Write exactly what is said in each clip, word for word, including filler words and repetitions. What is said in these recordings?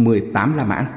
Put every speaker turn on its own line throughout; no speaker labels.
mười tám La Mã.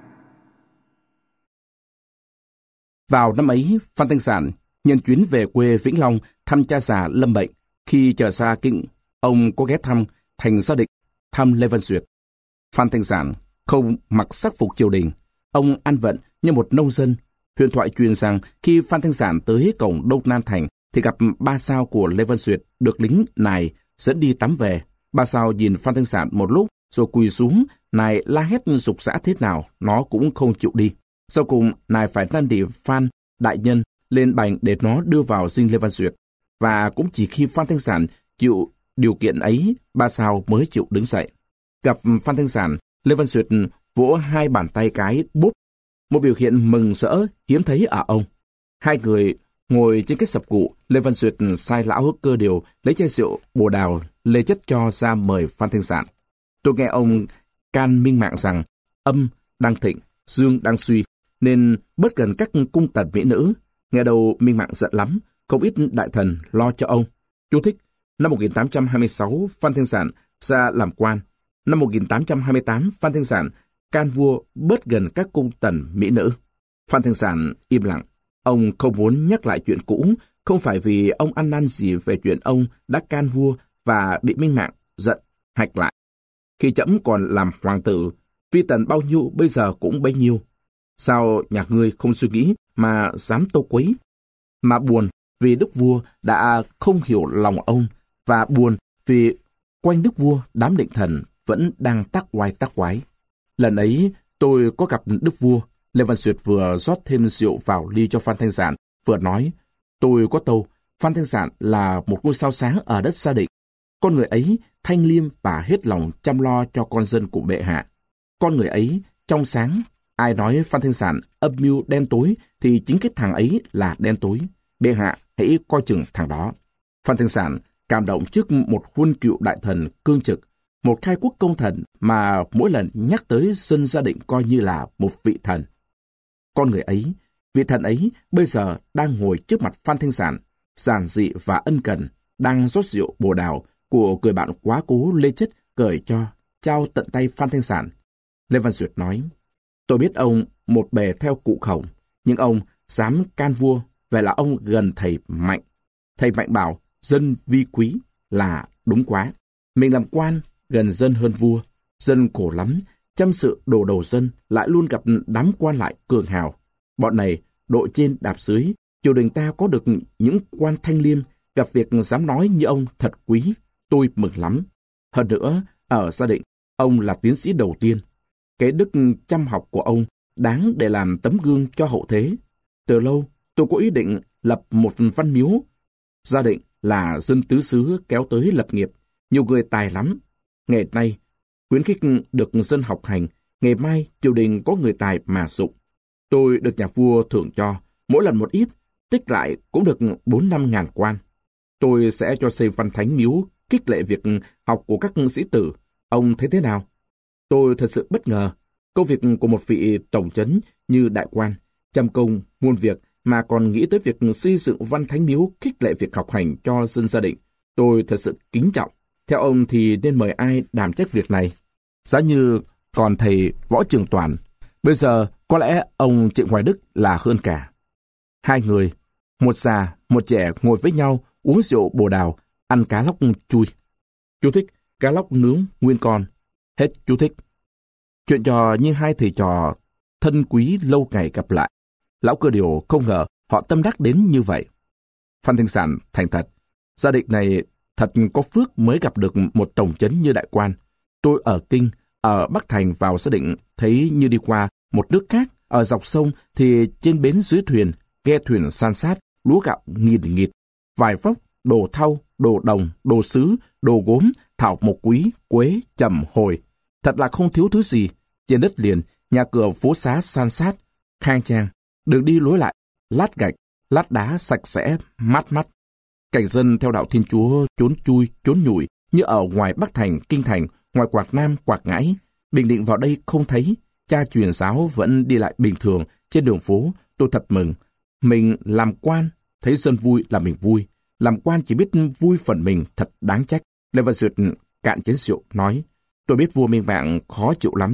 Vào năm ấy, Phan Thanh Sản nhân chuyến về quê Vĩnh Long thăm cha già lâm bệnh. Khi trở xa kinh, ông có ghé thăm thành gia định, thăm Lê Văn Duyệt. Phan Thanh Sản không mặc sắc phục triều đình. Ông ăn vận như một nông dân. Huyền thoại truyền rằng khi Phan Thanh Sản tới cổng Đông Nam Thành thì gặp ba sao của Lê Văn Duyệt được lính nài dẫn đi tắm về. Ba sao nhìn Phan Thanh Sản một lúc rồi quỳ xuống, nài la hét giục giã thế nào nó cũng không chịu đi. Sau cùng nài phải năn nỉ Phan đại nhân lên bành để nó đưa vào dinh Lê Văn Duyệt. Và cũng chỉ khi Phan Thanh Sản chịu điều kiện ấy, ba sao mới chịu đứng dậy. Gặp Phan Thanh Sản, Lê Văn Duyệt vỗ hai bàn tay cái búp, một biểu hiện mừng rỡ hiếm thấy ở ông. Hai người ngồi trên cái sập cụ, Lê Văn Duyệt sai lão Cơ Điều lấy chai rượu bồ đào lê chất cho ra mời Phan Thanh Sản. Tôi nghe ông can minh mạng rằng âm đang thịnh, dương đang suy, nên bớt gần các cung tần mỹ nữ. Nghe đầu minh mạng giận lắm, không ít đại thần lo cho ông. Chú thích: năm một nghìn tám trăm hai mươi sáu, Phan Thanh Sản ra làm quan. Năm một nghìn tám trăm hai mươi tám, Phan Thanh Sản can vua bớt gần các cung tần mỹ nữ. Phan Thanh Sản im lặng. Ông không muốn nhắc lại chuyện cũ, không phải vì ông ăn năn gì về chuyện ông đã can vua và bị minh mạng giận hạch lại. Khi trẫm còn làm hoàng tử, phi tần bao nhiêu bây giờ cũng bấy nhiêu. Sao nhà ngươi không suy nghĩ mà dám tâu quấy? Mà buồn vì đức vua đã không hiểu lòng ông, và buồn vì quanh đức vua đám định thần vẫn đang tác oai tác quái. Lần ấy tôi có gặp đức vua. Lê Văn Duyệt vừa rót thêm rượu vào ly cho Phan Thanh Sản, vừa nói: tôi có tâu, Phan Thanh Sản là một ngôi sao sáng ở đất Sa Định. Con người ấy thanh liêm và hết lòng chăm lo cho con dân của bệ hạ. Con người ấy trong sáng. Ai nói Phan Thanh Sản âm mưu đen tối thì chính cái thằng ấy là đen tối. Bệ hạ hãy coi chừng thằng đó. Phan Thanh Sản cảm động trước một huân cựu đại thần cương trực, một khai quốc công thần mà mỗi lần nhắc tới dân Gia Định coi như là một vị thần. Con người ấy, vị thần ấy bây giờ đang ngồi trước mặt Phan Thanh Sản, giản dị và ân cần, đang rót rượu bồ đào của người bạn quá cố Lê Chất cởi cho, trao tận tay Phan Thanh Sản. Lê Văn Duyệt nói: tôi biết ông một bề theo cụ Khổng, nhưng ông dám can vua, vậy là ông gần thầy Mạnh. Thầy Mạnh bảo dân vi quý là đúng quá. Mình làm quan gần dân hơn vua, dân khổ lắm, chăm sự đồ đầu dân, lại luôn gặp đám quan lại cường hào. Bọn này đội trên đạp dưới, triều đình ta có được những quan thanh liêm, gặp việc dám nói như ông thật quý, tôi mừng lắm. Hơn nữa, ở Gia Định, ông là tiến sĩ đầu tiên. Cái đức chăm học của ông đáng để làm tấm gương cho hậu thế. Từ lâu, tôi có ý định lập một văn miếu. Gia Định là dân tứ xứ kéo tới lập nghiệp, nhiều người tài lắm. Ngày nay, khuyến khích được dân học hành, ngày mai triều đình có người tài mà dụng. Tôi được nhà vua thưởng cho, mỗi lần một ít, tích lại cũng được bốn năm ngàn quan. Tôi sẽ cho xây văn thánh miếu, khích lệ việc học của các sĩ tử. Ông thấy thế nào? Tôi thật sự bất ngờ. Công việc của một vị tổng trấn như đại quan, trăm công, muôn việc, mà còn nghĩ tới việc xây dựng văn thánh miếu khích lệ việc học hành cho dân Gia Định. Tôi thật sự kính trọng. Theo ông thì nên mời ai đảm trách việc này? Giá như còn thầy Võ Trường Toàn, bây giờ có lẽ ông Trịnh Hoài Đức là hơn cả. Hai người, một già, một trẻ ngồi với nhau uống rượu bồ đào, ăn cá lóc chui. Chú thích: cá lóc nướng nguyên con. Hết chú thích. Chuyện trò như hai thầy trò thân quý lâu ngày gặp lại. Lão Cơ Điều không ngờ họ tâm đắc đến như vậy. Phan Thanh Sản thành thật: Gia Định này thật có phước mới gặp được một tổng trấn như đại quan. Tôi ở Kinh, ở Bắc Thành vào Gia Định thấy như đi qua một nước khác. Ở dọc sông thì trên bến dưới thuyền, ghe thuyền san sát, lúa gạo nghìn nghịt, vải vóc, đồ thau, đồ đồng, đồ sứ, đồ gốm, thảo mộc quý, quế, trầm, hồi. Thật là không thiếu thứ gì. Trên đất liền, nhà cửa phố xá san sát, khang trang, đường đi lối lại, lát gạch, lát đá sạch sẽ, mát mắt. Cảnh dân theo đạo Thiên Chúa trốn chui, trốn nhủi như ở ngoài Bắc Thành, Kinh Thành, ngoài Quảng Nam, Quảng Ngãi. Bình Định vào đây không thấy. Cha truyền giáo vẫn đi lại bình thường trên đường phố. Tôi thật mừng. Mình làm quan, thấy dân vui là mình vui. Làm quan chỉ biết vui phần mình, thật đáng trách. Lê Văn Duyệt cạn chén rượu nói: tôi biết vua Minh Mạng khó chịu lắm.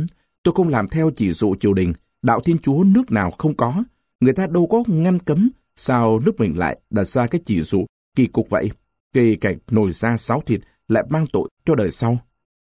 tôi không làm theo chỉ dụ triều đình, đạo Thiên Chúa nước nào không có. Người ta đâu có ngăn cấm, sao nước mình lại đặt ra cái chỉ dụ kỳ cục vậy? Kỳ cảnh nồi da sáo thịt lại mang tội cho đời sau.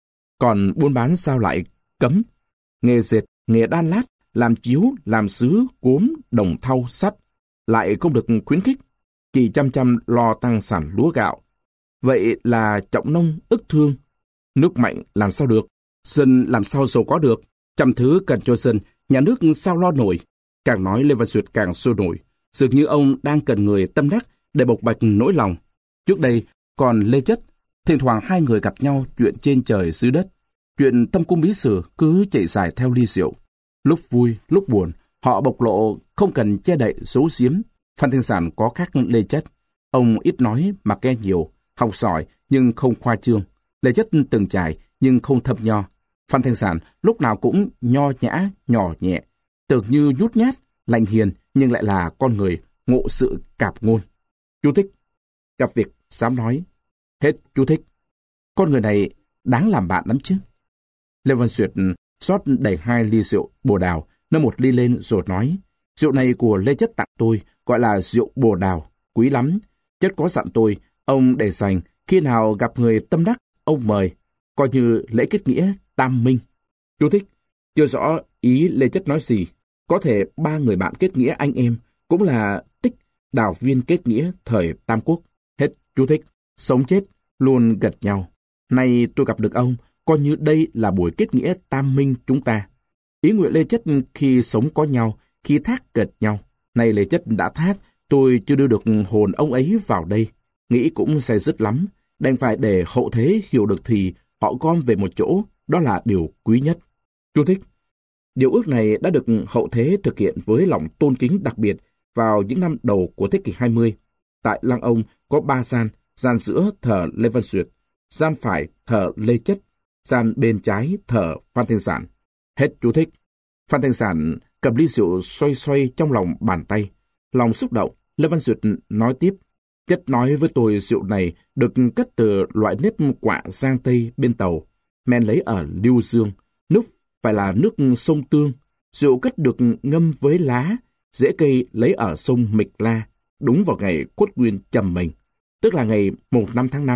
Còn buôn bán sao lại cấm? Nghề dệt, nghề đan lát, làm chiếu, làm sứ, cốm, đồng thau, sắt lại không được khuyến khích, chỉ chăm chăm lo tăng sản lúa gạo. Vậy là trọng nông ức thương. Nước mạnh làm sao được? Dân làm sao giàu có được? Trăm thứ cần cho dân, nhà nước sao lo nổi? Càng nói Lê Văn Duyệt càng sôi nổi, dường như ông đang cần người tâm đắc để bộc bạch nỗi lòng. Trước đây còn Lê Chất, thỉnh thoảng hai người gặp nhau chuyện trên trời dưới đất. Chuyện thâm cung bí sử cứ chạy dài theo ly rượu. Lúc vui, lúc buồn, họ bộc lộ không cần che đậy, giấu giếm. Phan Thanh Sản có khác Lê Chất. Ông ít nói mà nghe nhiều, học giỏi nhưng không khoa trương. Lê Chất từng trải nhưng không thâm nho. Phan Thanh Sản lúc nào cũng nho nhã, nhỏ nhẹ, tưởng như nhút nhát, lạnh hiền nhưng lại là con người ngộ sự cạp ngôn. Chú thích. Gặp việc dám nói. Hết chú thích. Con người này đáng làm bạn lắm chứ. Lê Văn Duyệt rót đầy hai ly rượu bồ đào, nâng một ly lên rồi nói, rượu này của Lê Chất tặng tôi, gọi là rượu bồ đào, quý lắm. Chất có dặn tôi, ông để dành, khi nào gặp người tâm đắc, ông mời, coi như lễ kết nghĩa tam minh. Chú thích. Chưa rõ ý Lê Chất nói gì. Có thể ba người bạn kết nghĩa anh em, cũng là tích đào viên kết nghĩa thời Tam Quốc. Hết chú thích. Sống chết luôn gật nhau. Nay tôi gặp được ông, coi như đây là buổi kết nghĩa tam minh chúng ta. Ý nguyện Lê Chất khi sống có nhau, khi thác gật nhau. Nay Lê Chất đã thác, tôi chưa đưa được hồn ông ấy vào đây. Nghĩ cũng say dứt lắm. Đành phải để hậu thế hiểu được thì họ gom về một chỗ, đó là điều quý nhất. Chú thích. Điều ước này đã được hậu thế thực hiện với lòng tôn kính đặc biệt vào những năm đầu của thế kỷ hai mươi. Tại Lăng Ông có ba gian, gian giữa thờ Lê Văn Duyệt, gian phải thờ Lê Chất, gian bên trái thờ Phan Thanh Sản. Hết chú thích. Phan Thanh Sản cầm ly rượu xoay xoay trong lòng bàn tay. Lòng xúc động, Lê Văn Duyệt nói tiếp. Chất nói với tôi rượu này được cất từ loại nếp quạ Giang Tây bên tàu, men lấy ở Lưu Dương. Nước phải là nước sông Tương. Rượu cất được ngâm với lá, rễ cây lấy ở sông Mịch La, đúng vào ngày Quất Nguyên Trầm Mình, tức là ngày mùng năm tháng năm.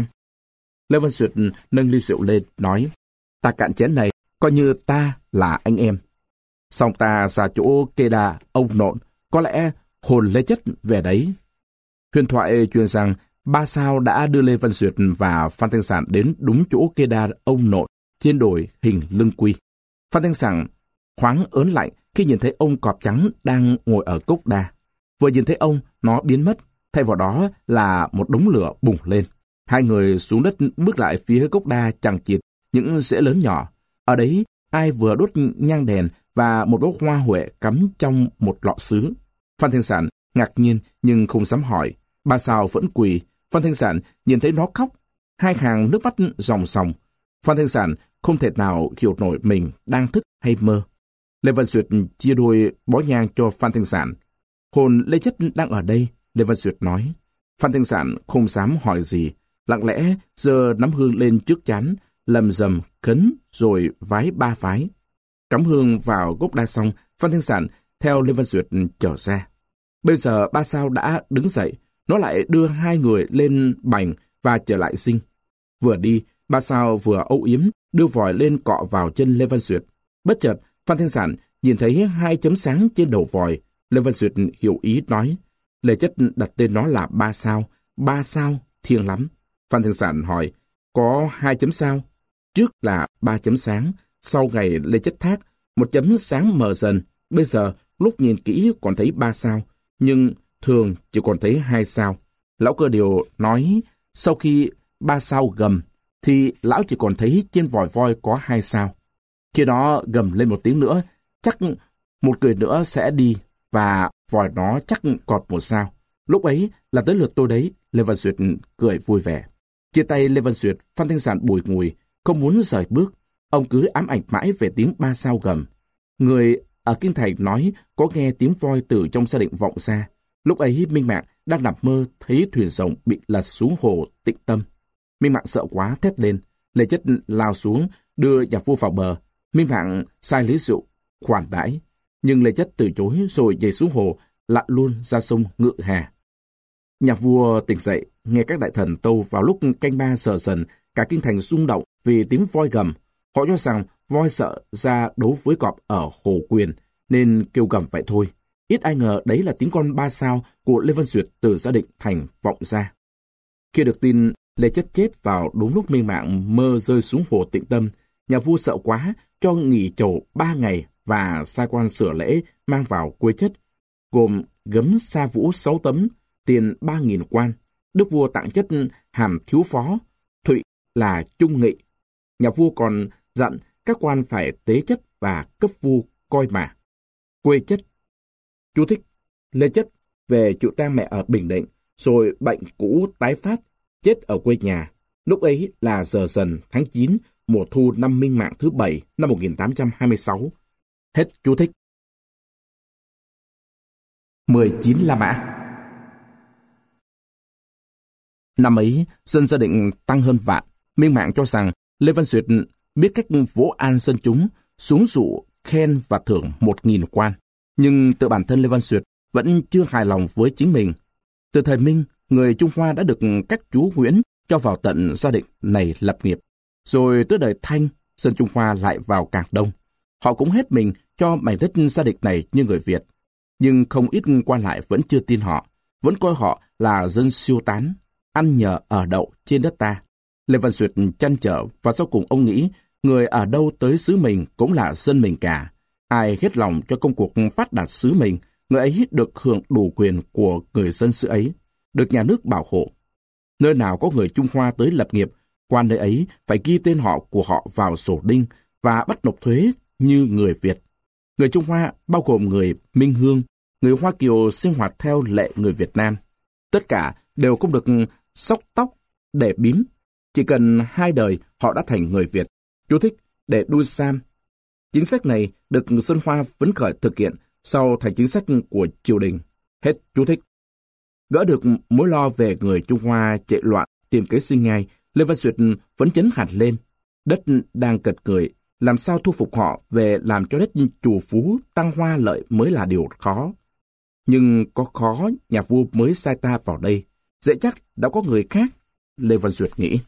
Lê Văn Duyệt nâng ly rượu lên, nói, ta cạn chén này, coi như ta là anh em. Xong ta ra chỗ kê đà, ông nộn, có lẽ hồn Lê Chất về đấy. Huyền thoại truyền rằng Ba Sao đã đưa Lê Văn Duyệt và Phan Thanh Sản đến đúng chỗ kê đa ông nộn trên đồi hình lưng quy. Phan Thanh Sản thoáng ớn lạnh khi nhìn thấy ông cọp trắng đang ngồi ở cốc đa. Vừa nhìn thấy ông, nó biến mất, thay vào đó là một đống lửa bùng lên. Hai người xuống đất bước lại phía cốc đa chằng chịt những rễ lớn nhỏ. Ở đấy, ai vừa đốt nhang đèn và một bó hoa huệ cắm trong một lọ sứ. Phan Thanh Sản ngạc nhiên nhưng không dám hỏi. Ba Sao vẫn quỳ. Phan Thanh Sản nhìn thấy nó khóc, hai hàng nước mắt ròng ròng. Phan Thanh Sản không thể nào hiểu nổi mình đang thức hay mơ. Lê Văn Duyệt chia đôi bó nhang cho Phan Thanh Sản. Hồn Lê Chất đang ở đây, Lê Văn Duyệt nói. Phan Thanh Sản không dám hỏi gì, lặng lẽ giơ nắm hương lên trước trán, lầm rầm khấn rồi vái ba vái. Cắm hương vào gốc đa xong, Phan Thanh Sản theo Lê Văn Duyệt trở ra. Bây giờ Ba Sao đã đứng dậy, nó lại đưa hai người lên bành và trở lại sinh. Vừa đi, Ba Sao vừa âu yếm đưa vòi lên cọ vào chân Lê Văn Duyệt. Bất chợt, Phan Thanh Sản nhìn thấy hai chấm sáng trên đầu vòi. Lê Văn Duyệt hiểu ý nói, Lê Chất đặt tên nó là Ba Sao. Ba Sao thiêng lắm. Phan Thanh Sản hỏi, có hai chấm sao? Trước là ba chấm sáng, sau ngày Lê Chất thác, một chấm sáng mờ dần. Bây giờ, lúc nhìn kỹ còn thấy ba sao, nhưng thường chỉ còn thấy hai sao. Lão Cơ Điều nói, sau khi ba sao gầm, thì lão chỉ còn thấy trên vòi voi có hai sao. Khi đó gầm lên một tiếng nữa, chắc một người nữa sẽ đi, và vòi nó chắc còn một sao. Lúc ấy là tới lượt tôi đấy, Lê Văn Duyệt cười vui vẻ. Chia tay Lê Văn Duyệt, Phan Thanh Sản bùi ngùi, không muốn rời bước. Ông cứ ám ảnh mãi về tiếng ba sao gầm. Người ở Kinh Thành nói có nghe tiếng voi từ trong gia đình vọng ra. Lúc ấy Minh Mạng đang nằm mơ thấy thuyền rồng bị lật xuống hồ Tịnh Tâm. Minh Mạng sợ quá thét lên. Lê Chất lao xuống đưa nhà vua vào bờ. Minh Mạng sai lấy rượu, khoản đãi, nhưng Lê Chất từ chối rồi nhảy xuống hồ, lặn luôn ra sông Ngự Hà. Nhà vua tỉnh dậy, nghe các đại thần tâu vào lúc canh ba giờ dần, cả kinh thành rung động vì tiếng voi gầm. Họ cho rằng voi sợ ra đấu với cọp ở Hồ Quyền, nên kêu gầm vậy thôi. Ít ai ngờ đấy là tiếng con ba sao của Lê Văn Duyệt từ Gia Định Thành vọng ra. Khi được tin Lê Chất chết vào đúng lúc Minh Mạng mơ rơi xuống hồ Tịnh Tâm, nhà vua sợ quá, cho nghỉ chầu ba ngày và sai quan sửa lễ mang vào quê Chất, gồm gấm sa vũ sáu tấm, tiền ba nghìn quan. Đức vua tặng Chất hàm thiếu phó, Thụy là trung nghị. Nhà vua còn dặn các quan phải tế Chất và cấp vua coi mà. Quê Chất. Chú thích: Lê Chất về chịu tang mẹ ở Bình Định, rồi bệnh cũ tái phát, chết ở quê nhà. Lúc ấy là giờ dần tháng chín, mùa thu năm Minh Mạng thứ bảy năm một nghìn tám trăm hai mươi sáu. Hết chú thích. mười chín La Mã. Năm ấy, dân Gia Định tăng hơn vạn. Minh Mạng cho rằng Lê Văn Duyệt biết cách vỗ an dân chúng, xuống dụ khen và thưởng một nghìn quan. Nhưng tự bản thân Lê Văn Duyệt vẫn chưa hài lòng với chính mình. Từ thời Minh, người Trung Hoa đã được các chú Nguyễn cho vào tận Gia Định này lập nghiệp. Rồi tới đời Thanh, dân Trung Hoa lại vào càng đông. Họ cũng hết mình cho mảnh đất Gia Định này như người Việt. Nhưng không ít quan lại vẫn chưa tin họ, vẫn coi họ là dân siêu tán, ăn nhờ ở đậu trên đất ta. Lê Văn Duyệt chăn trở và sau cùng ông nghĩ người ở đâu tới xứ mình cũng là dân mình cả. Ai hết lòng cho công cuộc phát đạt xứ mình, người ấy được hưởng đủ quyền của người dân xứ ấy, được nhà nước bảo hộ. Nơi nào có người Trung Hoa tới lập nghiệp, quan nơi ấy phải ghi tên họ của họ vào sổ đinh và bắt nộp thuế như người Việt. Người Trung Hoa bao gồm người Minh Hương, người Hoa Kiều sinh hoạt theo lệ người Việt Nam. Tất cả đều không được xóc tóc để bím. Chỉ cần hai đời họ đã thành người Việt. Chú thích: để đuôi sam. Chính sách này được dân Hoa phấn khởi thực hiện sau thành chính sách của triều đình. Hết chú thích. Gỡ được mối lo về người Trung Hoa chạy loạn tìm kế sinh nhai, Lê Văn Duyệt phấn chấn hẳn lên. Đất đang cật cười, làm sao thu phục họ về làm cho đất chủ phú tăng hoa lợi mới là điều khó. Nhưng có khó, nhà vua mới sai ta vào đây, dễ chắc đã có người khác, Lê Văn Duyệt nghĩ.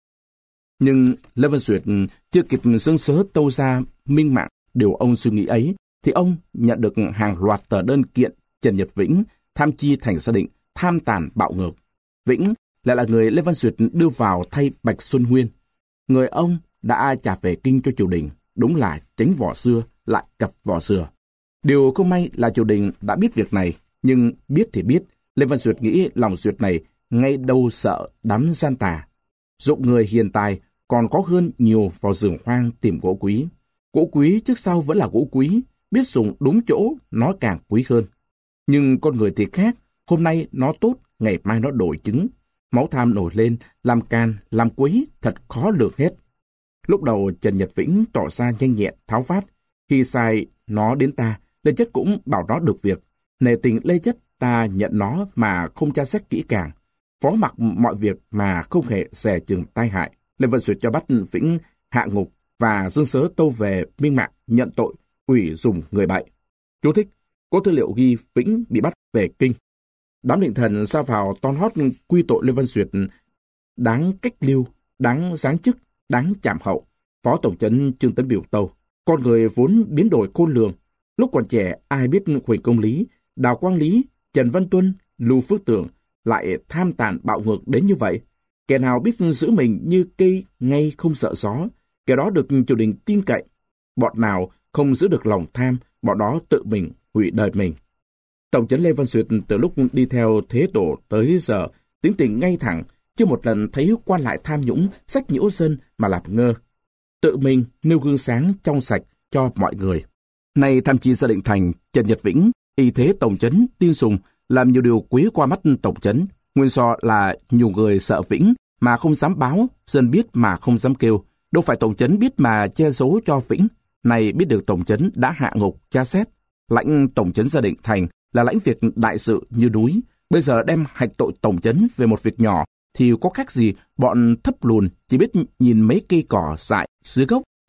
Nhưng Lê Văn Duyệt chưa kịp dâng sớ tâu ra Minh Mạng điều ông suy nghĩ ấy, thì ông nhận được hàng loạt tờ đơn kiện Trần Nhật Vĩnh tham chi thành Gia Định, tham tàn bạo ngược. Vĩnh lại là người Lê Văn Duyệt đưa vào thay Bạch Xuân Nguyên. Người ông đã trả về kinh cho triều đình, đúng là tránh vỏ xưa lại cặp vỏ xưa. Điều không may là triều đình đã biết việc này, nhưng biết thì biết, Lê Văn Duyệt nghĩ lòng Duyệt này ngay đâu sợ đám gian tà. Dụng người hiền tài còn có hơn nhiều vào rừng hoang tìm gỗ quý. Gỗ quý trước sau vẫn là gỗ quý, biết dùng đúng chỗ nó càng quý hơn. Nhưng con người thì khác, hôm nay nó tốt, ngày mai nó đổi trứng. Máu tham nổi lên, làm can, làm quấy, thật khó lường hết. Lúc đầu Trần Nhật Vĩnh tỏ ra nhanh nhẹn, tháo vát. Khi sai nó đến ta, Lê Chất cũng bảo nó được việc. Nề tình Lê Chất ta nhận nó mà không tra xét kỹ càng. Phó mặc mọi việc mà không hề dè chừng tai hại. Lê Văn Duyệt cho bắt Vĩnh hạ ngục và dâng sớ tâu về Minh Mạng nhận tội, ủy dùng người bại. Chú thích: có tư liệu ghi Vĩnh bị bắt về kinh. Đám định thần ra vào ton hót quy tội Lê Văn Duyệt đáng cách lưu, đáng giáng chức, đáng chạm hậu. Phó Tổng trấn Trương Tấn biểu tâu: con người vốn biến đổi khôn lường. Lúc còn trẻ ai biết Huỳnh Công Lý, Đào Quang Lý, Trần Văn Tuân, Lưu Phước Tưởng lại tham tàn bạo ngược đến như vậy. Kẻ nào biết giữ mình như cây ngay không sợ gió, kẻ đó được triều đình tin cậy. Bọn nào không giữ được lòng tham, bọn đó tự mình hủy đời mình. Tổng trấn Lê Văn Duyệt từ lúc đi theo Thế Tổ tới giờ tính tình ngay thẳng, chưa một lần thấy quan lại tham nhũng, sách nhiễu dân mà làm ngơ. Tự mình nêu gương sáng trong sạch cho mọi người. Nay tham chi Gia Định Thành, Trần Nhật Vĩnh, y thế tổng trấn tin sùng, làm nhiều điều quý qua mắt tổng trấn. Nguyên do là nhiều người sợ Vĩnh mà không dám báo, dân biết mà không dám kêu. Đâu phải tổng trấn biết mà che giấu cho Vĩnh. Này biết được tổng trấn đã hạ ngục, tra xét. Lãnh tổng trấn Gia Định Thành là lãnh việc đại sự như núi. Bây giờ đem hạch tội tổng trấn về một việc nhỏ thì có khác gì bọn thấp lùn chỉ biết nhìn mấy cây cỏ dại dưới gốc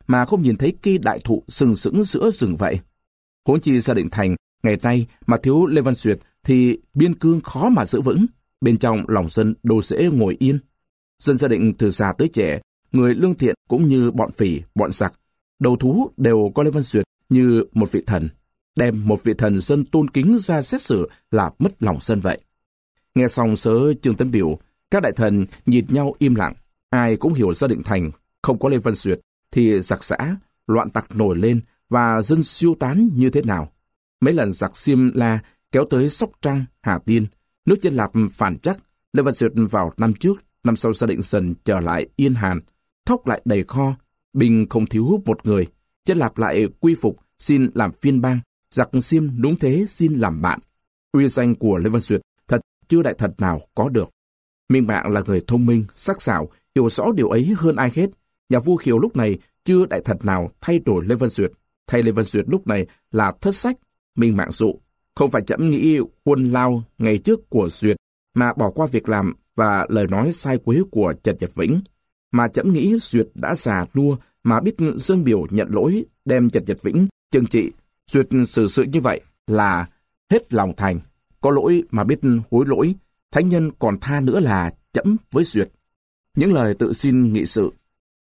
mà không nhìn thấy cây đại thụ sừng sững giữa rừng vậy. Huống chi Gia Định Thành ngày nay mà thiếu Lê Văn Duyệt thì biên cương khó mà giữ vững, bên trong lòng dân đâu dễ ngồi yên. Dân Gia Định từ già tới trẻ, người lương thiện cũng như bọn phỉ, bọn giặc, đầu thú đều có Lê Văn Duyệt như một vị thần, đem một vị thần dân tôn kính ra xét xử là mất lòng dân vậy. Nghe xong sớ Trương Tấn Biểu, các đại thần nhìn nhau im lặng, ai cũng hiểu Gia Định Thành không có Lê Văn Duyệt thì giặc giã, loạn tặc nổi lên và dân siêu tán như thế nào. Mấy lần giặc Xiêm La kéo tới Sóc Trăng, Hà Tiên, nước Chân Lạp phản chắc, Lê Văn Duyệt vào năm trước, năm sau Gia Định dần trở lại yên hàn, thóc lại đầy kho, binh không thiếu một người, Chân Lạp lại quy phục xin làm phiên bang, giặc Xiêm đúng thế xin làm bạn. Uy danh của Lê Văn Duyệt thật chưa đại thần nào có được. Minh Mạng là người thông minh, sắc sảo, hiểu rõ điều ấy hơn ai hết. Nhà vua Khiếu lúc này chưa đại thần nào thay đổi Lê Văn Duyệt. Thay Lê Văn Duyệt lúc này là Thất Sách. Minh Mạng dụ, không phải chậm nghĩ quân lao ngày trước của Duyệt, mà bỏ qua việc làm và lời nói sai quấy của Trần Nhật Vĩnh. Mà chậm nghĩ Duyệt đã già nua mà biết dâng biểu nhận lỗi, đem Trần Nhật Vĩnh trừng trị. Duyệt xử sự như vậy là hết lòng thành, có lỗi mà biết hối lỗi, thánh nhân còn tha nữa là chậm với Duyệt. Những lời tự xin nghị sự,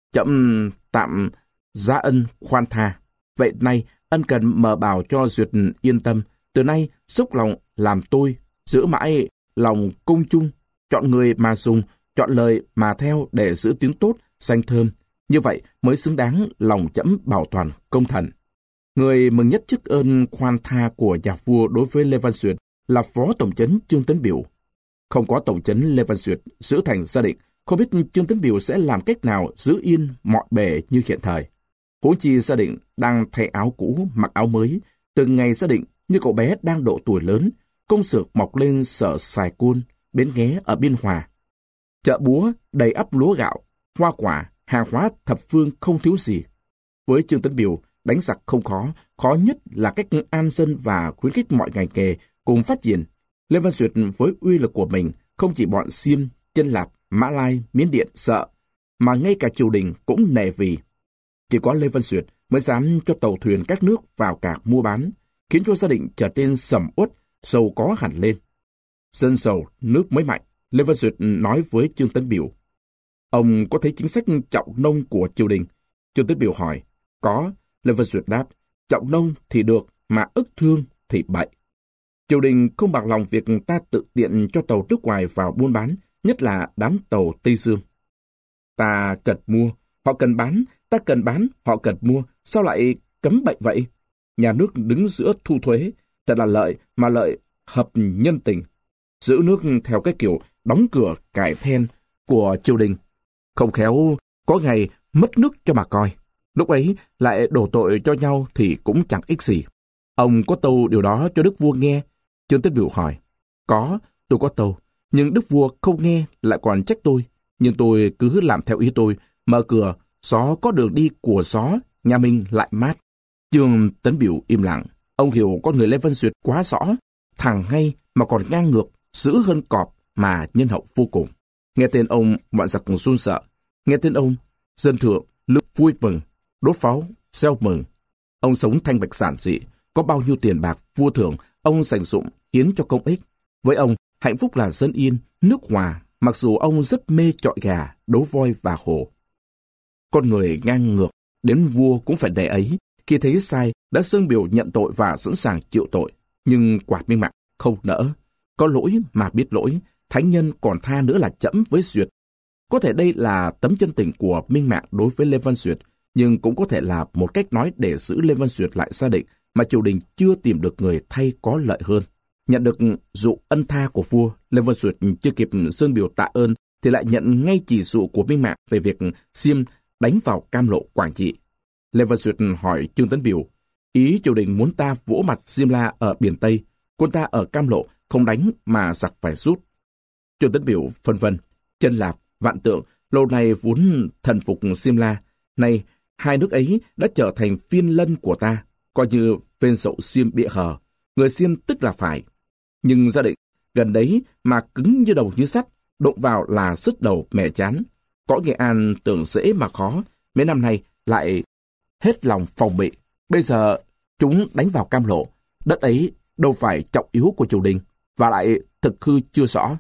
chậm tạm giá ân khoan tha. Vậy nay, ân cần mở bảo cho Duyệt yên tâm, từ nay xúc lòng làm tôi, giữ mãi lòng công chung, chọn người mà dùng, chọn lời mà theo để giữ tiếng tốt, danh thơm. Như vậy mới xứng đáng lòng chẫm bảo toàn công thần. Người mừng nhất trước ơn khoan tha của nhà vua đối với Lê Văn Duyệt là Phó Tổng trấn Trương Tấn Biểu. Không có Tổng trấn Lê Văn Duyệt giữ thành Gia Định, không biết Trương Tấn Biểu sẽ làm cách nào giữ yên mọi bề như hiện thời. Huống chi Gia Định đang thay áo cũ, mặc áo mới, từng ngày Gia Định như cậu bé đang độ tuổi lớn, công xưởng mọc lên sở Sài Côn, Bến Nghé ở Biên Hòa. Chợ búa đầy ắp lúa gạo, hoa quả, hàng hóa thập phương không thiếu gì. Với Trương Tấn Biểu, đánh giặc không khó, khó nhất là cách an dân và khuyến khích mọi ngành nghề cùng phát triển. Lê Văn Duyệt với uy lực của mình không chỉ bọn Xiêm, Chân Lạp, Mã Lai, Miến Điện sợ, mà ngay cả triều đình cũng nể vì. Chỉ có Lê Văn Duyệt mới dám cho tàu thuyền các nước vào cảng mua bán, khiến cho Gia Định trở nên sầm uất, giàu có hẳn lên. Dân giàu, nước mới mạnh, Lê Văn Duyệt nói với Trương Tấn Biểu. Ông có thấy chính sách trọng nông của triều đình? Trương Tấn Biểu hỏi. Có. Lê Văn Duyệt đáp. Trọng nông thì được, mà ức thương thì bậy. Triều đình không bằng lòng việc ta tự tiện cho tàu nước ngoài vào buôn bán, nhất là đám tàu Tây Dương. Ta cần mua, họ cần bán, ta cần bán, họ cần mua, sao lại cấm bậy vậy? Nhà nước đứng giữa thu thuế, thật là lợi mà lợi hợp nhân tình. Giữ nước theo cái kiểu đóng cửa cải then của triều đình. Không khéo có ngày mất nước cho mà coi. Lúc ấy lại đổ tội cho nhau thì cũng chẳng ích gì. Ông có tâu điều đó cho đức vua nghe? Trương Tấn Biểu hỏi. Có, tôi có tâu. Nhưng đức vua không nghe lại còn trách tôi. Nhưng tôi cứ làm theo ý tôi. Mở cửa, gió có đường đi của gió, nhà mình lại mát. Trương Tấn Biểu im lặng. Ông hiểu con người Lê Văn Duyệt quá rõ. Thằng ngay mà còn ngang ngược, dữ hơn cọp mà nhân hậu vô cùng. Nghe tên ông, bọn giặc run sợ. Nghe tên ông, dân thượng lúc vui mừng, đốt pháo, reo mừng. Ông sống thanh bạch giản dị, có bao nhiêu tiền bạc vua thưởng, ông dành dụng hiến cho công ích. Với ông, hạnh phúc là dân yên, nước hòa, mặc dù ông rất mê chọi gà, đấu voi và hổ. Con người ngang ngược, đến vua cũng phải để ấy, khi thấy sai đã xưng biểu nhận tội và sẵn sàng chịu tội. Nhưng Quạt Minh Mạng không nỡ. Có lỗi mà biết lỗi, thánh nhân còn tha nữa là chẫm với Duyệt. Có thể đây là tấm chân tình của Minh Mạng đối với Lê Văn Duyệt, nhưng cũng có thể là một cách nói để giữ Lê Văn Duyệt lại Gia Định mà triều đình chưa tìm được người thay có lợi hơn. Nhận được dụ ân tha của vua, Lê Văn Duyệt chưa kịp xưng biểu tạ ơn thì lại nhận ngay chỉ dụ của Minh Mạng về việc Xiêm đánh vào Cam Lộ, Quảng Trị. Lê Văn Duyệt hỏi Trương Tấn Biểu, ý triều đình muốn ta vỗ mặt Xiêm La ở biển Tây, quân ta ở Cam Lộ không đánh mà giặc phải rút. Trương Tấn Biểu phân vân, Chân Lạp, Vạn Tượng lâu nay vốn thần phục Xiêm La, nay hai nước ấy đã trở thành phiên lân của ta, coi như phên sậu Xiêm bị hờ, người Xiêm tức là phải. Nhưng Gia Định gần đấy mà cứng như đầu như sắt, đụng vào là sứt đầu mẻ chán. Có Nghệ An tưởng dễ mà khó, mấy năm nay lại hết lòng phòng bị. Bây giờ chúng đánh vào Cam Lộ. Đất ấy đâu phải trọng yếu của triều đình, và lại thực hư chưa rõ.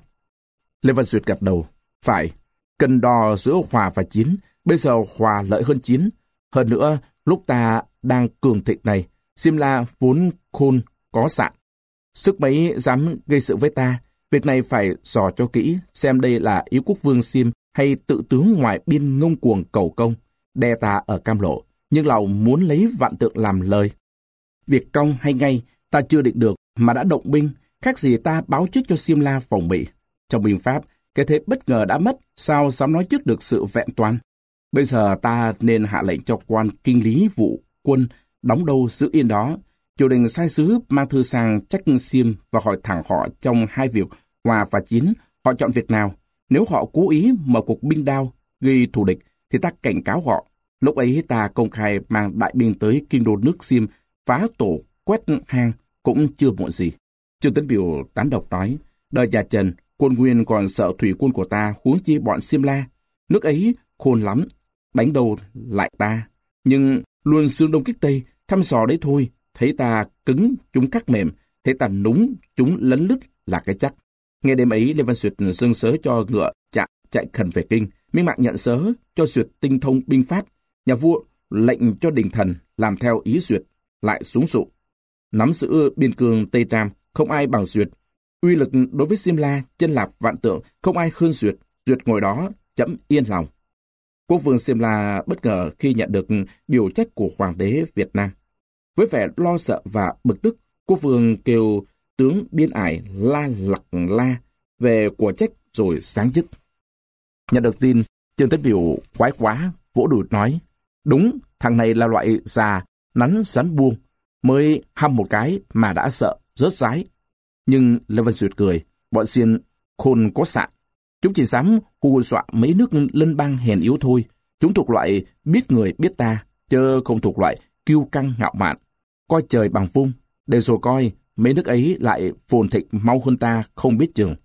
Lê Văn Duyệt gật đầu. Phải, cân đo giữa hòa và chiến. Bây giờ hòa lợi hơn chiến. Hơn nữa, lúc ta đang cường thịnh này, Simla vốn khôn có sạn. Sức mấy dám gây sự với ta. Việc này phải dò cho kỹ, xem đây là Ý quốc vương Sim hay tự tướng ngoài biên ngông cuồng cầu công, đe ta ở Cam Lộ, nhưng lòng muốn lấy vạn tượng làm lời. Việc cong hay ngay, ta chưa định được, mà đã động binh, khác gì ta báo trước cho Simla phòng bị. Trong binh pháp, cái thế bất ngờ đã mất, sao dám nói trước được sự vẹn toàn. Bây giờ ta nên hạ lệnh cho quan kinh lý vụ quân đóng đâu giữ yên đó. Triều đình sai sứ mang thư sang trách Sim và hỏi thẳng họ trong hai việc hòa và chiến, họ chọn việc nào. Nếu họ cố ý mở cuộc binh đao, gây thù địch, thì ta cảnh cáo họ. Lúc ấy ta công khai mang đại binh tới kinh đô nước Sim, phá tổ, quét hang, cũng chưa muộn gì. Trương Tấn Biểu tán độc nói, đời nhà Trần, quân Nguyên còn sợ thủy quân của ta, huống chi bọn Simla. Nước ấy khôn lắm, đánh đâu lại ta. Nhưng luôn xương đông kích tây, thăm dò đấy thôi. Thấy ta cứng, chúng cắt mềm. Thấy ta núng, chúng lấn lướt là cái chắc. Nghe đêm ấy, Lê Văn Duyệt dâng sớ cho ngựa chạy, chạy khẩn về kinh. Minh Mạng nhận sớ cho Duyệt tinh thông binh pháp. Nhà vua lệnh cho đình thần làm theo ý Duyệt, lại xuống dụ. Nắm giữ biên cương Tây Tràm, không ai bằng Duyệt. Uy lực đối với Simla, chân lạp vạn tượng, không ai hơn Duyệt. Duyệt ngồi đó, chấm yên lòng. Quốc vương Simla bất ngờ khi nhận được biểu trách của Hoàng đế Việt Nam. Với vẻ lo sợ và bực tức, quốc vương kêu tướng biên ải La Lặc La về của trách rồi sáng chức. Nhận được tin, Trương Tấn Biểu quái quá, vỗ đùi nói, đúng, thằng này là loại già, nắn rắn buông, mới hăm một cái mà đã sợ, rớt rái. Nhưng Lê Văn Duyệt cười, bọn xiên khôn có sạn. Chúng chỉ dám hù dọa mấy nước lân bang hèn yếu thôi. Chúng thuộc loại biết người biết ta, chớ không thuộc loại kiêu căng ngạo mạn, coi trời bằng vung, để rồi coi mấy nước ấy lại phồn thịnh mau hơn ta không biết chừng.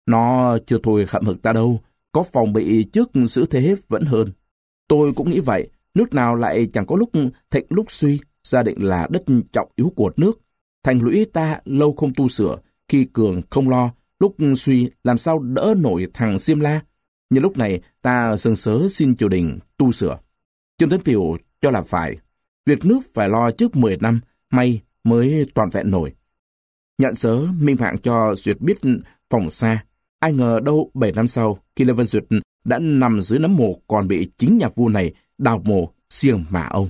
Nó chưa thôi hậm hực ta đâu, có phòng bị trước sự thế vẫn hơn. Tôi cũng nghĩ vậy, nước nào lại chẳng có lúc thịnh lúc suy, gia định là đất trọng yếu của nước. Thành lũy ta lâu không tu sửa, khi cường không lo, lúc suy làm sao đỡ nổi thằng Simla. Nhưng lúc này ta dâng sớ xin triều đình tu sửa. Trương Tấn Biểu cho là phải. Việc nước phải lo trước mười năm, may mới toàn vẹn nổi. Nhận sớ Minh Mạng cho Duyệt biết phòng xa. Ai ngờ đâu bảy năm sau, khi Lê Văn Duyệt đã nằm dưới nấm mồ, còn bị chính nhà vua này đào mồ siêng mà ông.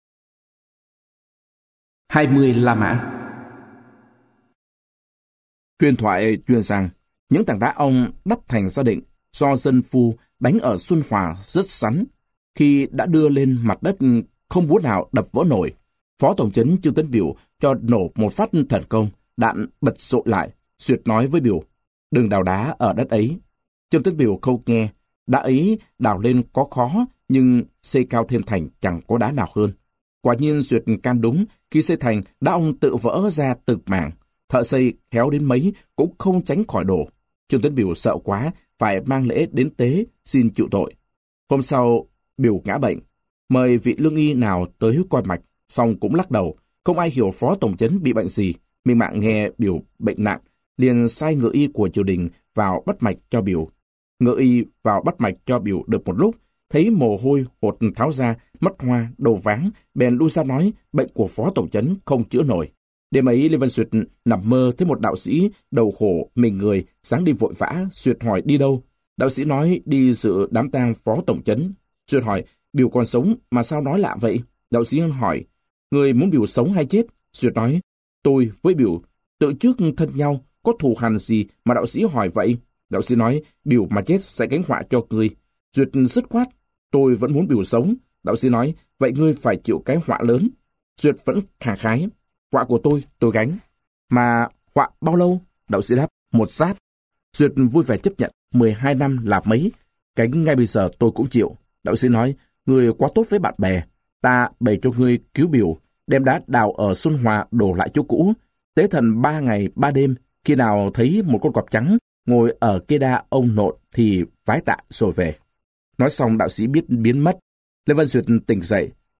hai mươi La Mã. Huyền thoại truyền rằng những tảng đá ong đắp thành gia định do dân phu đánh ở Xuân Hòa rất sắn, khi đã đưa lên mặt đất không búa nào đập vỡ nổi. Phó tổng trấn Trương Tấn Biểu cho nổ một phát thần công, đạn bật dội lại. Duyệt nói với Biểu, đừng đào đá ở đất ấy. Trương Tấn Biểu không nghe, đá ấy đào lên có khó, nhưng xây cao thêm thành chẳng có đá nào hơn. Quả nhiên Duyệt can đúng, khi xây thành, đá ong tự vỡ ra từng mảng. Thợ xây khéo đến mấy cũng không tránh khỏi đổ. Trương Tấn Biểu sợ quá, phải mang lễ đến tế xin chịu tội. Hôm sau, Biểu ngã bệnh, mời vị lương y nào tới coi mạch, xong cũng lắc đầu, không ai hiểu phó tổng trấn bị bệnh gì. Minh Mạng nghe Biểu bệnh nặng, liền sai ngựa y của triều đình vào bắt mạch cho Biểu. Ngựa y vào bắt mạch cho Biểu được một lúc, thấy mồ hôi hột tháo ra, mắt hoa, đầu váng, bèn lui ra nói bệnh của phó tổng trấn không chữa nổi. Đêm ấy Lê Văn Duyệt nằm mơ thấy một đạo sĩ đầu khổ mình người, sáng đi vội vã. Duyệt hỏi đi đâu. Đạo sĩ nói đi dự đám tang phó tổng trấn. Duyệt hỏi, Biểu còn sống mà sao nói lạ vậy? Đạo sĩ hỏi, người muốn Biểu sống hay chết? Duyệt nói, tôi với Biểu tự trước thân nhau, có thù hằn gì mà đạo sĩ hỏi vậy? Đạo sĩ nói, Biểu mà chết sẽ gánh họa cho ngươi. Duyệt dứt khoát, tôi vẫn muốn Biểu sống. Đạo sĩ nói, vậy ngươi phải chịu cái họa lớn. Duyệt vẫn khả khái, họa của tôi, tôi gánh. Mà họa bao lâu? Đạo sĩ đáp, một sát. Duyệt vui vẻ chấp nhận, mười hai năm là mấy, gánh ngay bây giờ tôi cũng chịu. Đạo sĩ nói, ngươi quá tốt với bạn bè, ta bày cho ngươi cứu Biểu, đem đá đào ở Xuân Hòa đổ lại chỗ cũ. Tế thần ba ngày ba đêm, khi nào thấy một con cọp trắng ngồi ở cây đa ông nộn thì vái tạ rồi về. Nói xong đạo sĩ biết biến mất. Lê Văn Duyệt tỉnh dậy,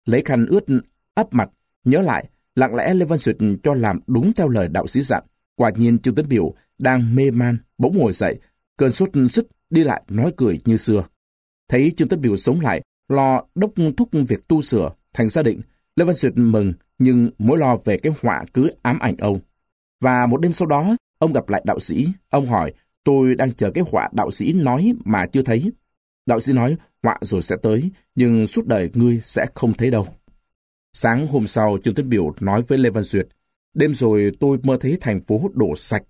lấy khăn ướt ấp mặt, nhớ lại, lặng lẽ Lê Văn Duyệt cho làm đúng theo lời đạo sĩ dặn. Quả nhiên Trương Tấn Biểu đang mê man, bỗng ngồi dậy, cơn sốt sứt đi lại nói cười như xưa. Thấy Trương Tấn Biểu sống lại, lo đốc thúc việc tu sửa, thành gia định, Lê Văn Duyệt mừng, nhưng mối lo về cái họa cứ ám ảnh ông. Và một đêm sau đó, ông gặp lại đạo sĩ. Ông hỏi, tôi đang chờ cái họa đạo sĩ nói mà chưa thấy. Đạo sĩ nói, họa rồi sẽ tới, nhưng suốt đời ngươi sẽ không thấy đâu. Sáng hôm sau, Trương Tấn Biểu nói với Lê Văn Duyệt, đêm rồi tôi mơ thấy thành phố đổ sạch.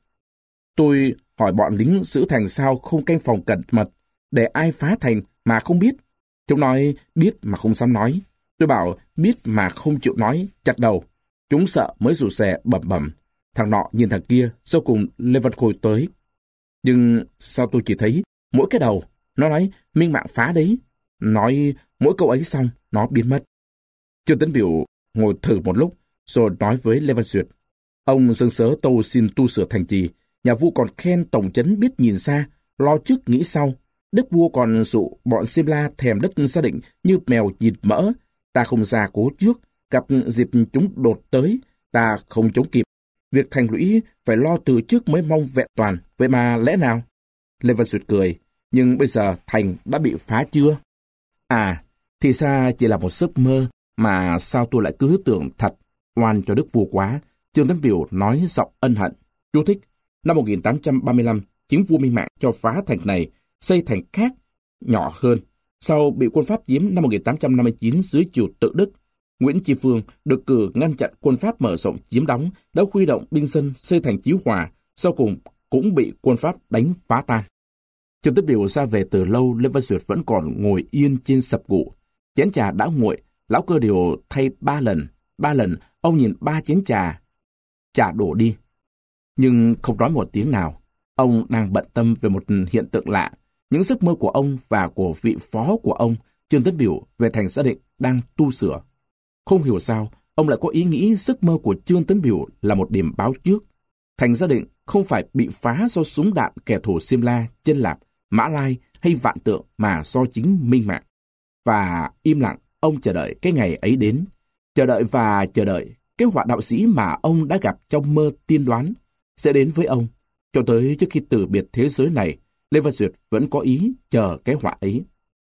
Tôi hỏi bọn lính giữ thành sao không canh phòng cẩn mật, để ai phá thành mà không biết. Chúng nói biết mà không dám nói. Tôi bảo biết mà không chịu nói, chặt đầu. Chúng sợ mới rủ rè bẩm bẩm. Thằng nọ nhìn thằng kia, sau cùng Lê Văn Khôi tới. Nhưng sao tôi chỉ thấy mỗi cái đầu, nó nói Minh Mạng phá đấy. Nói mỗi câu ấy xong, nó biến mất. Trương Tấn Biểu ngồi thử một lúc, rồi nói với Lê Văn Duyệt. Ông dâng sớ tâu xin tu sửa thành trì. Nhà vua còn khen tổng trấn biết nhìn xa, lo trước nghĩ sau. Đức vua còn dụ bọn Xiêm La thèm đất gia định như mèo nhìn mỡ. Ta không ra cố trước, gặp dịp chúng đột tới, ta không chống kịp. Việc thành lũy phải lo từ trước mới mong vẹn toàn, vậy mà lẽ nào? Lê Văn Duyệt cười, nhưng bây giờ thành đã bị phá chưa? À, thì ra chỉ là một giấc mơ, mà sao tôi lại cứ tưởng thật, oan cho đức vua quá. Trương Tấn Biểu nói giọng ân hận. Chú thích, năm một nghìn tám trăm ba mươi lăm, chính vua Minh Mạng cho phá thành này, xây thành khác, nhỏ hơn. Sau bị quân Pháp chiếm năm một nghìn tám trăm năm mươi chín dưới triều Tự Đức, Nguyễn Tri Phương được cử ngăn chặn quân Pháp mở rộng chiếm đóng, đã huy động binh dân xây thành Chí Hòa, sau cùng cũng bị quân Pháp đánh phá tan. Trương Tấn Biểu ra về từ lâu, Lê Văn Duyệt vẫn còn ngồi yên trên sập gụ. Chén trà đã nguội, lão Cơ Điều thay ba lần, ba lần ông nhìn ba chén trà, trà đổ đi. Nhưng không nói một tiếng nào, ông đang bận tâm về một hiện tượng lạ. Những giấc mơ của ông và của vị phó của ông, Trương Tấn Biểu, về thành gia định đang tu sửa. Không hiểu sao, ông lại có ý nghĩ giấc mơ của Trương Tấn Biểu là một điểm báo trước. Thành gia định không phải bị phá do súng đạn kẻ thù Xiêm La, Chân Lạp, Mã Lai hay Vạn Tượng, mà do chính Minh Mạng. Và im lặng, ông chờ đợi cái ngày ấy đến. Chờ đợi và chờ đợi, cái họa đạo sĩ mà ông đã gặp trong mơ tiên đoán sẽ đến với ông. Cho tới trước khi từ biệt thế giới này, Lê Văn Duyệt vẫn có ý chờ cái họa ấy.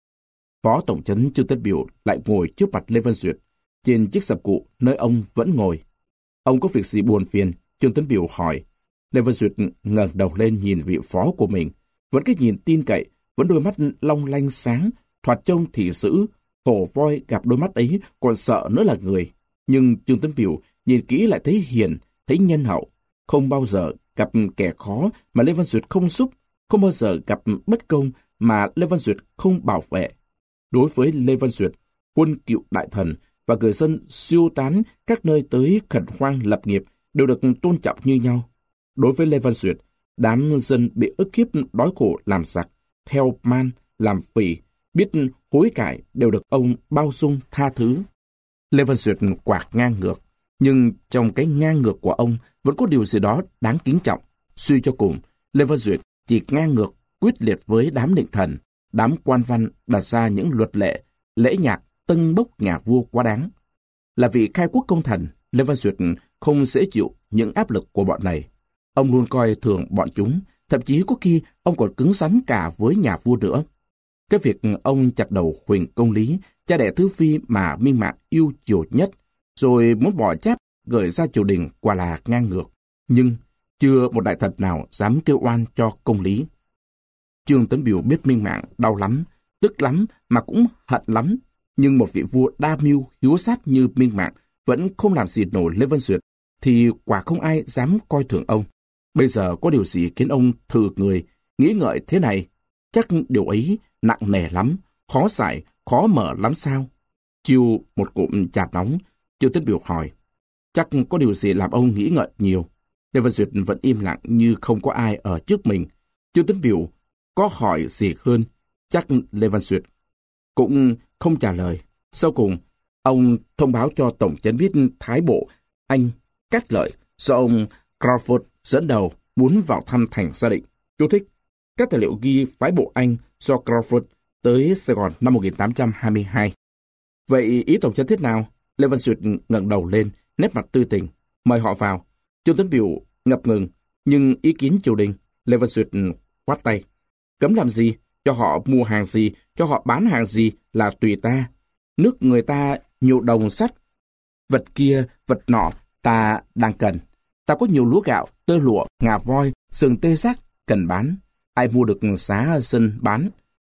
Phó Tổng trấn Trương Tấn Biểu lại ngồi trước mặt Lê Văn Duyệt, trên chiếc sập cụ nơi ông vẫn ngồi. Ông có việc gì buồn phiền? Trương Tấn Biểu hỏi. Lê Văn Duyệt ngẩng đầu lên nhìn vị phó của mình, vẫn cái nhìn tin cậy, vẫn đôi mắt long lanh sáng, thoạt trông thì dữ, hổ voi gặp đôi mắt ấy còn sợ nữa là người. Nhưng Trương Tấn Biểu nhìn kỹ lại thấy hiền, thấy nhân hậu, không bao giờ gặp kẻ khó mà Lê Văn Duyệt không giúp, không bao giờ gặp bất công mà Lê Văn Duyệt không bảo vệ. Đối với Lê Văn Duyệt, quân cựu đại thần và người dân siêu tán các nơi tới khẩn hoang lập nghiệp đều được tôn trọng như nhau. Đối với Lê Văn Duyệt, đám dân bị ức hiếp đói khổ làm giặc, theo man, làm phỉ, biết hối cải đều được ông bao dung tha thứ. Lê Văn Duyệt quạc ngang ngược, nhưng trong cái ngang ngược của ông vẫn có điều gì đó đáng kính trọng. Suy cho cùng, Lê Văn Duyệt chỉ ngang ngược, quyết liệt với đám định thần, đám quan văn đặt ra những luật lệ, lễ nhạc, tân bốc nhà vua quá đáng. Là vị khai quốc công thần, Lê Văn Duyệt không dễ chịu những áp lực của bọn này. Ông luôn coi thường bọn chúng, thậm chí có khi ông còn cứng rắn cả với nhà vua nữa. Cái việc ông chặt đầu Huỳnh Công Lý, cha đẻ thứ phi mà Minh Mạng yêu chiều nhất, rồi muốn bỏ cháp gửi ra triều đình, quả là ngang ngược. Nhưng chưa một đại thần nào dám kêu oan cho Công Lý. Trương Tấn Biểu biết Minh Mạng đau lắm, tức lắm mà cũng hận lắm. Nhưng một vị vua đa mưu hiếu sát như Minh Mạng vẫn không làm gì nổi Lê Văn Duyệt, thì quả không ai dám coi thường ông. Bây giờ có điều gì khiến ông thử người, nghĩ ngợi thế này? Chắc điều ấy nặng nề lắm, khó giải, khó mở lắm sao? Chiêu một cụm trà nóng, Trương Tấn Biểu hỏi. Chắc có điều gì làm ông nghĩ ngợi nhiều? Lê Văn Duyệt vẫn im lặng như không có ai ở trước mình. Trương Tấn Biểu có hỏi gì hơn, chắc Lê Văn Duyệt cũng không trả lời. Sau cùng, ông thông báo cho Tổng trấn biết Thái Bộ Anh Cát Lợi do ông Crawford dẫn đầu muốn vào thăm thành gia định. Chú thích: các tài liệu ghi phái bộ Anh do Crawford tới Sài Gòn năm một nghìn tám trăm hai mươi hai. Vậy ý tổng trấn thế nào? Lê Văn Duyệt ngẩng đầu lên, nét mặt tươi tỉnh. Mời họ vào. Trương Tấn Biểu ngập ngừng, nhưng ý kiến triều đình. Lê Văn Duyệt quát tay. Cấm làm gì? Cho họ mua hàng gì, cho họ bán hàng gì là tùy ta. Nước người ta nhiều đồng sắt, vật kia, vật nọ ta đang cần. Ta có nhiều lúa gạo, tơ lụa, ngà voi, sừng tê giác cần bán. Ai mua được giá dân bán.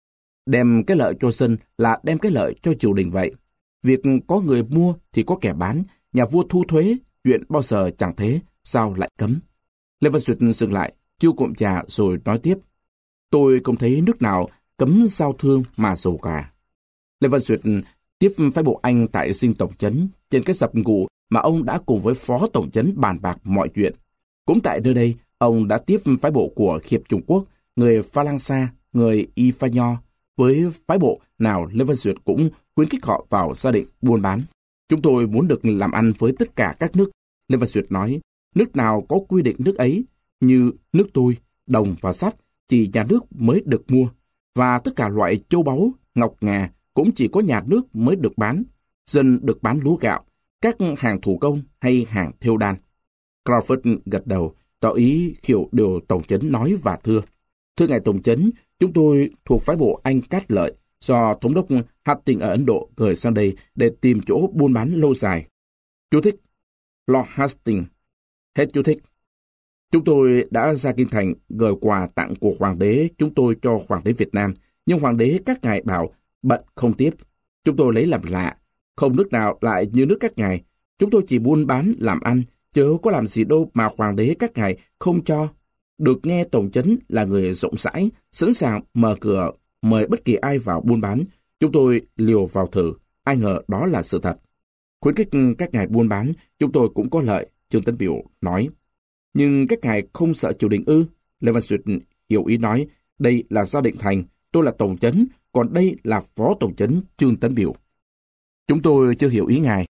Đem cái lợi cho dân là đem cái lợi cho triều đình vậy. Việc có người mua thì có kẻ bán, nhà vua thu thuế, chuyện bao giờ chẳng thế, sao lại cấm? Lê Văn Duyệt dừng lại, chiêu cụm trà rồi nói tiếp. Tôi không thấy nước nào cấm giao thương mà giàu cả. Lê Văn Duyệt tiếp phái bộ Anh tại Dinh Tổng trấn trên cái sập ngủ mà ông đã cùng với Phó Tổng trấn bàn bạc mọi chuyện. Cũng tại nơi đây, ông đã tiếp phái bộ của Hiệp Trung Quốc, người Pha Lang Sa, người Y Pha Nho. Với phái bộ nào Lê Văn Duyệt cũng khuyến khích họ vào gia định buôn bán. Chúng tôi muốn được làm ăn với tất cả các nước. Lê Văn Duyệt nói, nước nào có quy định nước ấy, như nước tôi, đồng và sắt, chỉ nhà nước mới được mua, và tất cả loại châu báu, ngọc ngà cũng chỉ có nhà nước mới được bán. Dân được bán lúa gạo, các hàng thủ công hay hàng thêu đan. Crawford gật đầu, tỏ ý hiểu điều Tổng trấn nói và thưa. Thưa ngài Tổng trấn, chúng tôi thuộc phái bộ Anh Cát Lợi, do Thống đốc Hastings ở Ấn Độ gửi sang đây để tìm chỗ buôn bán lâu dài. Chú thích. Lord Hastings. Hết chú thích. Chúng tôi đã ra kinh thành gửi quà tặng của Hoàng đế chúng tôi cho Hoàng đế Việt Nam, nhưng Hoàng đế các ngài bảo bận không tiếp. Chúng tôi lấy làm lạ, không nước nào lại như nước các ngài. Chúng tôi chỉ buôn bán làm ăn, chớ có làm gì đâu mà Hoàng đế các ngài không cho. Được nghe Tổng trấn là người rộng rãi, sẵn sàng mở cửa mời bất kỳ ai vào buôn bán. Chúng tôi liều vào thử, ai ngờ đó là sự thật. Khuyến khích các ngài buôn bán, chúng tôi cũng có lợi, Trương Tấn Biểu nói. Nhưng các ngài không sợ triều đình ư? Lê Văn Duyệt hiểu ý nói, đây là Gia Định Thành, tôi là Tổng trấn, còn đây là Phó Tổng trấn Trương Tấn Biểu. Chúng tôi chưa hiểu ý ngài.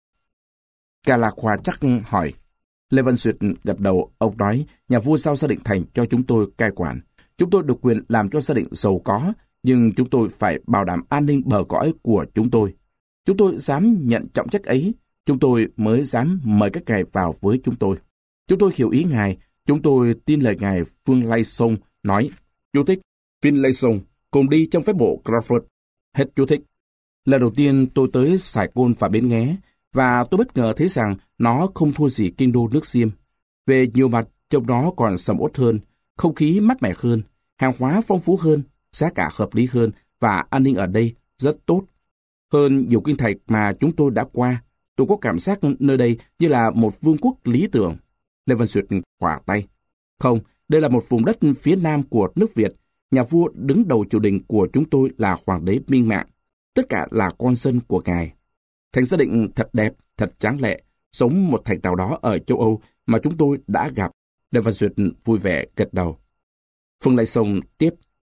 Ca La Khoa chắc hỏi. Lê Văn Duyệt gật đầu, ông nói, nhà vua giao Gia Định Thành cho chúng tôi cai quản. Chúng tôi được quyền làm cho Gia Định giàu có, nhưng chúng tôi phải bảo đảm an ninh bờ cõi của chúng tôi. Chúng tôi dám nhận trọng trách ấy, chúng tôi mới dám mời các ngài vào với chúng tôi. Chúng tôi hiểu ý ngài, chúng tôi tin lời ngài Phương Lai Sông nói. Chú thích, Phương Lai Sông cùng đi trong phái bộ Crawford. Hết chú thích. Lần đầu tiên tôi tới Sài Gòn và Bến Nghé, và tôi bất ngờ thấy rằng nó không thua gì kinh đô nước Xiêm. Về nhiều mặt, trong đó còn sầm uất hơn, không khí mát mẻ hơn, hàng hóa phong phú hơn, giá cả hợp lý hơn, và an ninh ở đây rất tốt. Hơn nhiều kinh thành mà chúng tôi đã qua, tôi có cảm giác nơi đây như là một vương quốc lý tưởng. Lê Văn Duyệt khỏa tay. Không, đây là một vùng đất phía nam của nước Việt. Nhà vua đứng đầu triều đình của chúng tôi là Hoàng đế Minh Mạng. Tất cả là con dân của ngài. Thành Gia Định thật đẹp, thật tráng lệ, giống một thành nào đó ở châu Âu mà chúng tôi đã gặp. Lê Văn Duyệt vui vẻ gật đầu. Phương Lai Sông tiếp.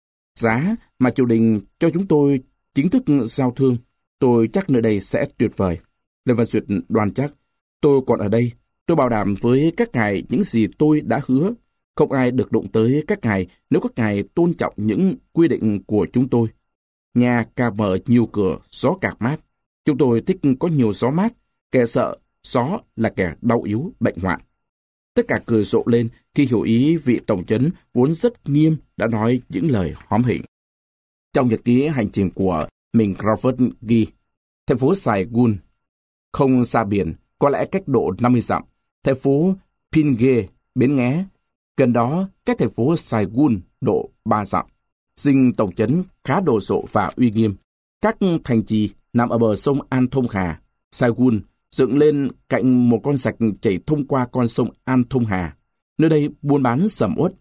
Giá mà triều đình cho chúng tôi chính thức giao thương, tôi chắc nơi đây sẽ tuyệt vời. Lê Văn Duyệt đoan chắc. Tôi còn ở đây, tôi bảo đảm với các ngài những gì tôi đã hứa. Không ai được đụng tới các ngài nếu các ngài tôn trọng những quy định của chúng tôi. Nhà càng mở nhiều cửa, gió càng mát. Chúng tôi thích có nhiều gió mát. Kẻ sợ, gió là kẻ đau yếu, bệnh hoạn. Tất cả cười rộ lên khi hiểu ý vị tổng trấn vốn rất nghiêm đã nói những lời hóm hỉnh. Trong nhật ký hành trình của mình, Crawford ghi, thành phố Sài Gòn không xa biển, có lẽ cách độ năm mươi dặm. Thành phố Pinge, Bến Nghé, gần đó cách thành phố Sài Gòn độ ba dặm. Dinh tổng trấn khá đồ sộ và uy nghiêm. Các thành trì nằm ở bờ sông An Thông Hà. Sài Gòn dựng lên cạnh một con rạch chảy thông qua con sông An Thông Hà. Nơi đây buôn bán sầm uất.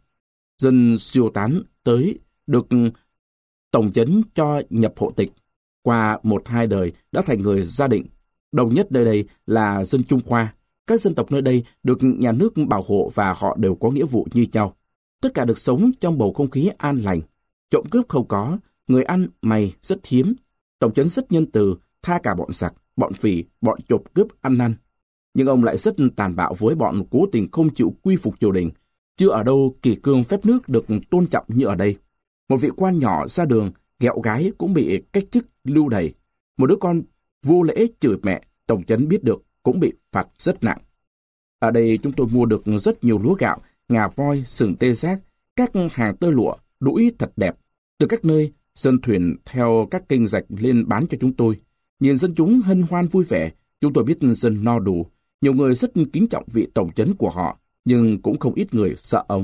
Dân siêu tán tới được tổng trấn cho nhập hộ tịch. Qua một hai đời đã thành người Gia Định. Đầu nhất nơi đây là dân Trung Hoa. Các dân tộc nơi đây được nhà nước bảo hộ và họ đều có nghĩa vụ như nhau. Tất cả được sống trong bầu không khí an lành. Trộm cướp không có, người ăn mày rất hiếm. Tổng trấn rất nhân từ, tha cả bọn giặc, bọn phỉ, bọn trộm cướp ăn năn. Nhưng ông lại rất tàn bạo với bọn cố tình không chịu quy phục triều đình. Chưa ở đâu kỷ cương phép nước được tôn trọng như ở đây. Một vị quan nhỏ ra đường, ghẹo gái cũng bị cách chức lưu đày. Một đứa con vô lễ chửi mẹ, tổng trấn biết được cũng bị phạt rất nặng. Ở đây chúng tôi mua được rất nhiều lúa gạo, ngà voi, sừng tê giác, các hàng tơ lụa, đũi thật đẹp. Từ các nơi, dân thuyền theo các kênh rạch lên bán cho chúng tôi. Nhìn dân chúng hân hoan vui vẻ, chúng tôi biết dân no đủ. Nhiều người rất kính trọng vị tổng trấn của họ, nhưng cũng không ít người sợ ông.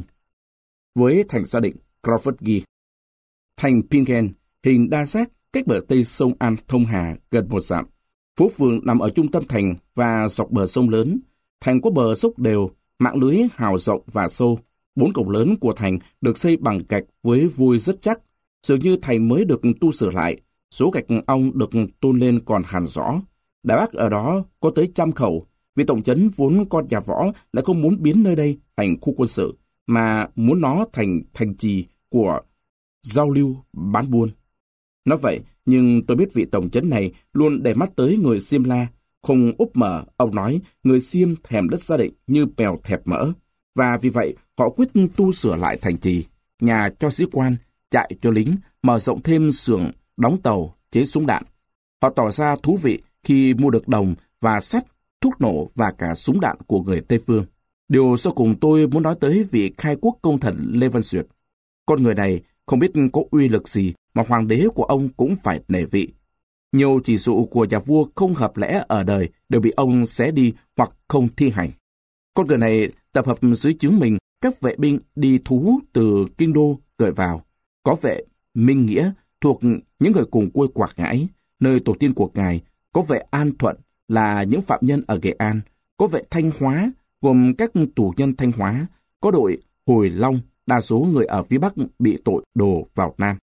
Với thành gia định Crawford ghi, thành Pingen, hình đa giác, cách bờ tây sông An thông Hà gần một dặm. Phố phường nằm ở trung tâm thành và dọc bờ sông lớn. Thành có bờ dốc đều, mạng lưới hào rộng và sâu. Bốn cổng lớn của thành được xây bằng gạch với vôi rất chắc. Dường như thành mới được tu sửa lại. Số gạch ong được tôn lên còn hằn rõ. Đài Bắc ở đó có tới trăm khẩu. Vì tổng trấn vốn con nhà võ lại không muốn biến nơi đây thành khu quân sự, mà muốn nó thành thành trì của giao lưu bán buôn. Nói vậy, nhưng tôi biết vị tổng trấn này luôn để mắt tới người Xiêm La. Không úp mở, ông nói người Xiêm thèm đất Gia Định như bèo thèm mỡ. Và vì vậy, họ quyết tu sửa lại thành trì, nhà cho sĩ quan, trại cho lính, mở rộng thêm xưởng, đóng tàu, chế súng đạn. Họ tỏ ra thú vị khi mua được đồng và sắt, thuốc nổ và cả súng đạn của người Tây Phương. Điều sau cùng tôi muốn nói tới vị khai quốc công thần Lê Văn Duyệt. Con người này không biết có uy lực gì mà hoàng đế của ông cũng phải nể vị. Nhiều chỉ dụ của nhà vua không hợp lẽ ở đời đều bị ông xé đi hoặc không thi hành. Con người này tập hợp dưới trướng mình các vệ binh đi thú từ kinh đô gửi vào. Có vệ Minh Nghĩa thuộc những người cùng quê Quảng Ngãi, nơi tổ tiên của ngài. Có vệ An Thuận là những phạm nhân ở Nghệ An. Có vệ Thanh Hóa gồm các tù nhân Thanh Hóa. Có đội Hồi Long, đa số người ở phía Bắc bị tội đổ vào Nam.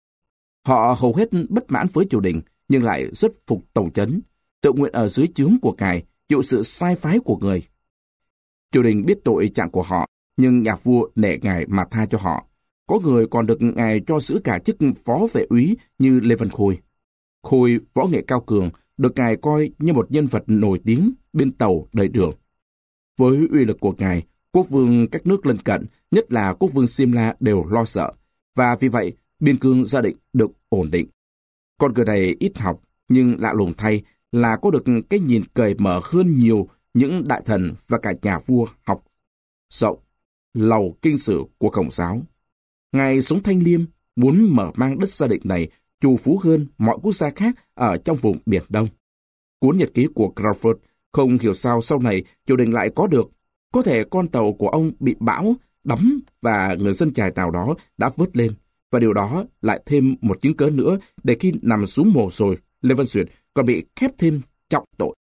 Họ hầu hết bất mãn với triều đình, nhưng lại rất phục tổng trấn, tự nguyện ở dưới trướng của ngài, chịu sự sai phái của người. Triều đình biết tội trạng của họ, nhưng nhà vua nể ngài mà tha cho họ. Có người còn được ngài cho giữ cả chức phó vệ úy như Lê Văn Khôi. Khôi võ nghệ cao cường, được ngài coi như một nhân vật nổi tiếng bên tàu đầy đường. Với uy lực của ngài, quốc vương các nước lân cận, nhất là quốc vương Xiêm La đều lo sợ, và vì vậy biên cương Gia Định được ổn định. Con người này ít học, nhưng lạ lùng thay là có được cái nhìn cởi mở hơn nhiều những đại thần và cả nhà vua học rộng, lầu kinh sử của Khổng giáo. Ngài sống thanh liêm, muốn mở mang đất Gia Định này trù phú hơn mọi quốc gia khác ở trong vùng Biển Đông. Cuốn nhật ký của Crawford không hiểu sao sau này triều đình lại có được. Có thể con tàu của ông bị bão, đắm và người dân chài tàu đó đã vớt lên. Và điều đó lại thêm một chứng cớ nữa để khi nằm xuống mồ rồi, Lê Văn Duyệt còn bị khép thêm trọng tội.